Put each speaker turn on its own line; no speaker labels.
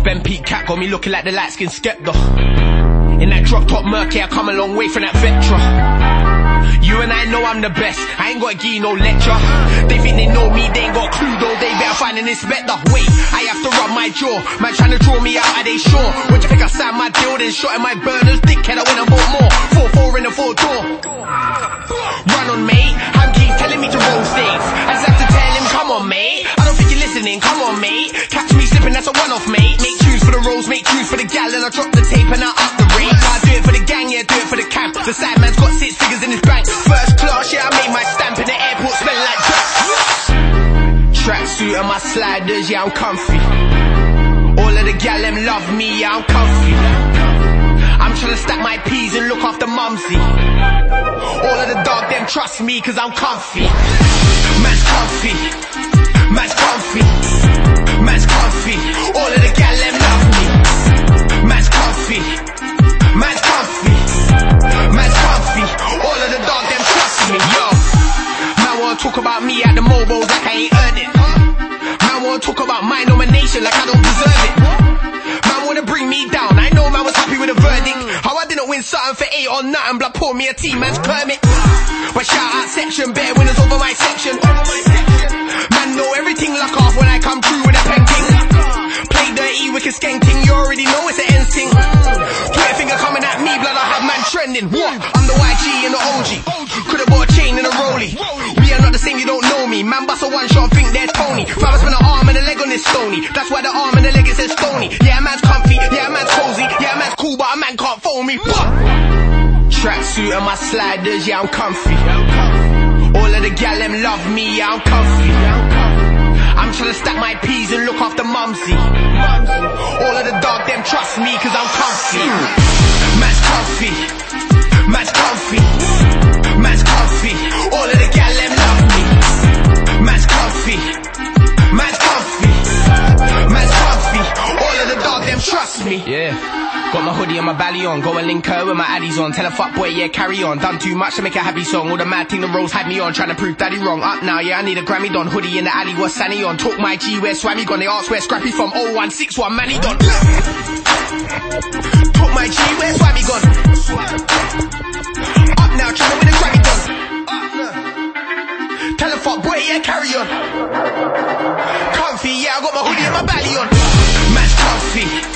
Ben Pete cap got me looking like the light-skinned Skepta. In that drop-top murky, I come a long way from that Vectra. You and I know I'm the best, I ain't gotta give you no lecture. They think they know me, they ain't got a clue though, they better find an inspector. Wait, I have to rub my jaw, man trying to draw me out, are they sure? What you think I signed my deal, then shot in my burners? Dickhead, I went and bought more, 4-4 in the 4-door. Run on mate, I'm keep telling me to roll states. I just have to tell him, come on mate, I don't think you're listening, come on mate. Catch me slipping, that's a one-off mate. Make tunes for the rolls, make tunes for the gal, and I drop the tape and I up the rate. I do it for the gang, yeah, do it for the camp. The side man's got 6 figures in his bank. First class, yeah, I made my stamp in the airport, smell like drugs. Tracksuit and my sliders, yeah, I'm comfy. All of the gal, them love me, yeah, I'm comfy. I'm trying to stack my peas and look after mumsy. All of the dog, them trust me, cause I'm comfy. Man's comfy, man's comfy, man's comfy. All of the gal, them love me. Man's comfy, man's comfy, man's comfy. All of the dog, them trust me, yo. Man wanna talk about me at the mobiles like I ain't earned it. Man wanna talk about my nomination like I don't deserve it. Man wanna bring me down, I know man was happy with the verdict. How I didn't win something for 8 or nothing, blood pour me a team, man's Kermit. But shout out section, better winners over my section. Man know everything luck off when I come through with a pen king. Play dirty, wicked skank ting, you already know it's an ends ting. Twitter finger coming at me, blood I have man trending. What? I'm the YG and the OG. Could've bought a chain and a rollie. We are not the same, you don't know me. Man bust a one shot, think they're Tony. Father spent an arm and a leg on this stony. That's why the arm and the leg it says stony. Yeah, man's comfy, yeah, man's cozy, yeah, man's cool, but a man can't phone me. What? Tracksuit and my sliders, yeah, I'm comfy. All of the gal, them love me, yeah, I'm comfy. I'm trying to stack my peas and look after mumsy. All of the dog, them trust me, cause I'm comfy. Man's comfy, man's comfy, man's comfy. All of the gal, them love me. Man's comfy, man's comfy, man's comfy. All of the dog, them trust me. Yeah. Got my hoodie and my belly on, go and link her with my addies on. Tell a fuck boy, yeah, carry on. Done too much to make a happy song. All the mad thing the Rose had me on, trying to prove daddy wrong. Up now, yeah, I need a Grammy Don. Hoodie in the alley, what's Sanny on? Talk my G, where's Swammy gone? They ask where Scrappy from, 0161, man, he done. Talk my G, where's Swammy gone? Up now, trying to win a Grammy Don. Tell a fuck boy, yeah, carry on. Comfy, yeah, I got my hoodie and my belly on. Man's comfy.